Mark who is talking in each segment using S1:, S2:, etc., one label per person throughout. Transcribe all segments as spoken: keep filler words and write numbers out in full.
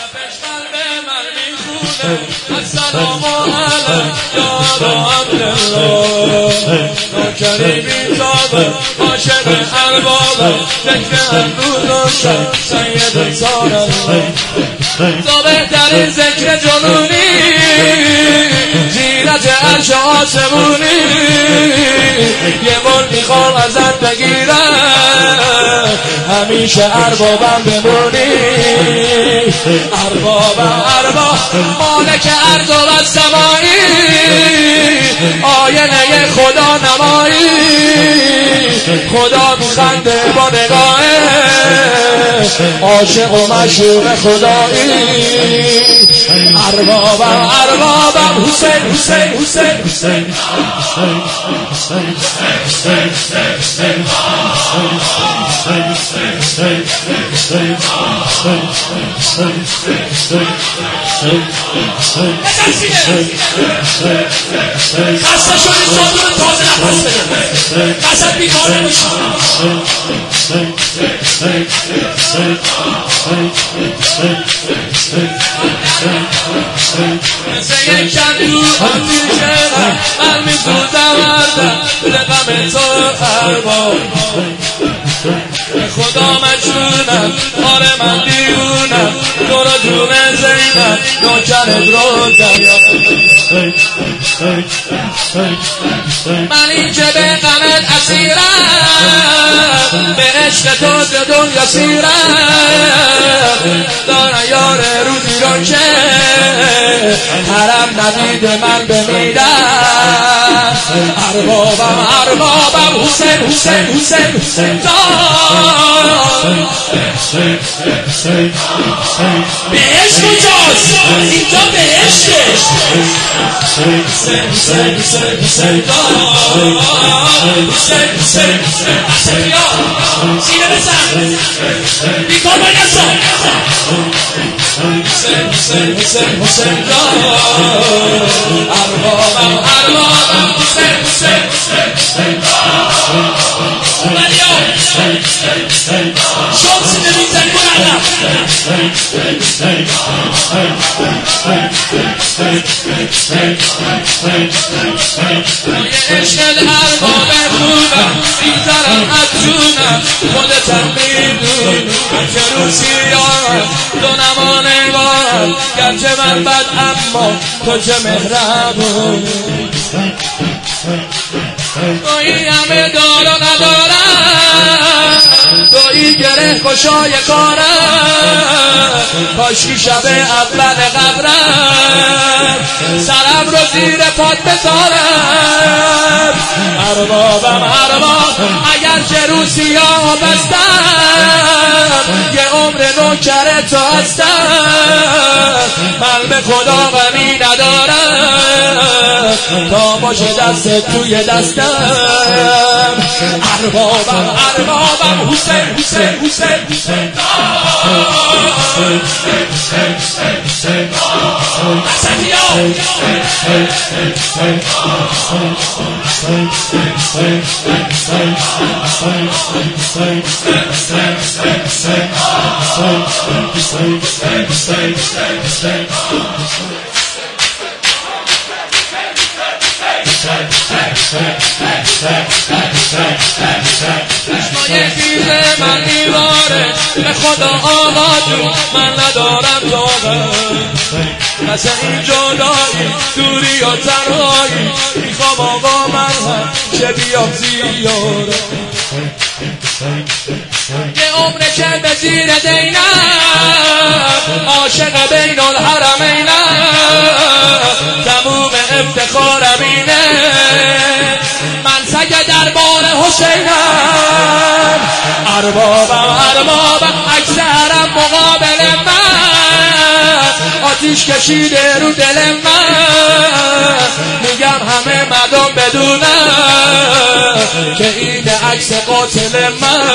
S1: لبش قلب من میخونه السلام علیک یا عبدالله نوکری بیتابه عاشق اربابه ذکر امروز و شب سید سارم تو بهترین ذکر جنونی زینت عرش آسمونی یه مول میخوام ازت بگیرم همیشه اربابم بمونی اربابم ارباب مالک ارض و سمایی آینه خدا نمایی خدا میخنده با نگاهه عاشق و مشوق خدایی اربابم اربابم حسین حسین حسین حسین خسته شدی صادون تازه نفس بده قصد بیکاره میشه مثل یک کندو آتیشه من میسوزم هردم غم تو ارباب خدا مجنونم آره من دیوونم تو رو جون زینم نوکرت رو دریا من اینجا به غمت اسیرم به عشق تو ز دنیا سیرم دارم یار روزی رو که حرم نبید من بمیرم اربابم اربابم حسین حسین حسین حسین بهش کجاست اینجا بهشه حسین حسین حسین حسین حسین حسین حسین سینه بزن بیکار باید نزن حسین حسین حسین حسین اربابم اربابم حسین حسین حسین شد سینه میزنی کنم یه عشق ارباب خونم بیترم از جونم خودتم میدونی که رو سیارم دو نما نگارم گرچه من بد اما تو چه مهربونی تویی همه دار و ندارم تویی گره کشای کارم کاشکی شب اول قبرم سرم رو زیر پات بذارم اربابم ارباب اگر چه رو سیاه بستم یه عمر نوکر تو هستم من به خدا غمی ندارم تا باشه دست توی دستم اربابم اربابم حسین حسین حسین حسین چشمای خیزه من دیواره به خدا آقا من ندارم طاقت مثل این جدایی دوری و تنهایی میخوام آقا من هم چه بیام زیاره یه عمره که به زیر دینم عاشق بین الحرمینم تموم افتخارم اینه من سگ دربار حسینم اربابم اربابم اکثرم مقابل من آتیش کشیده رو دل من میگم همه مردم بدونم که این عکس قاتل من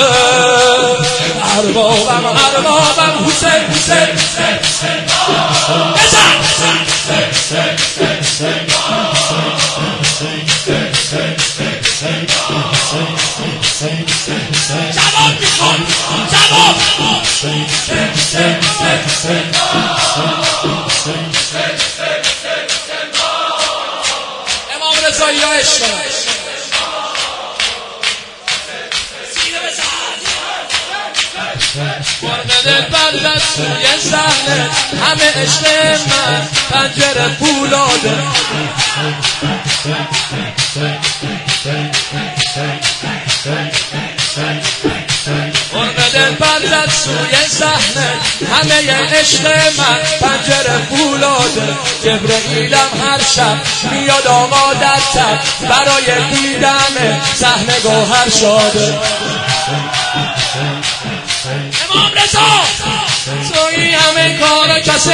S1: اربابم اربابم حسین حسین حسین جواب میخوام جواب عشق مرغ دل برزد سوی صحنه همه عشق من پنجره فولاده مرغ دل برزد سوی صحنه همه عشق من پنجره فولاده جبرئیلم هر شب میاد آقا در تب برای دیدن صحنه گوهر شاده امام رضا توی همه کار کس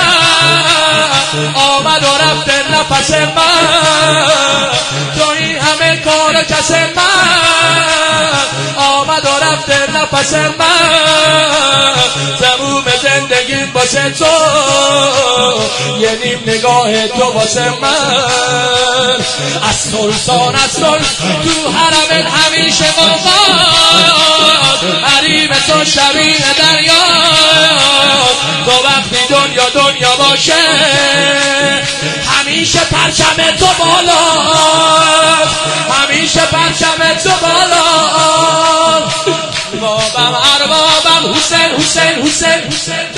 S1: من آمد و رفت نفس من توی همه کار کس من آمد و رفت نفس من تموم زندگیم واسه تو یه نیم نگاه تو واسه من از سلطان از سلطان تو حرمت همیشه مقام حریم تو شبیه دریا تو وقتی دنیا دنیا باشه همیشه پرچم تو بالا همیشه پرچم تو بالا بابم اربابم حسین حسین حسین حسین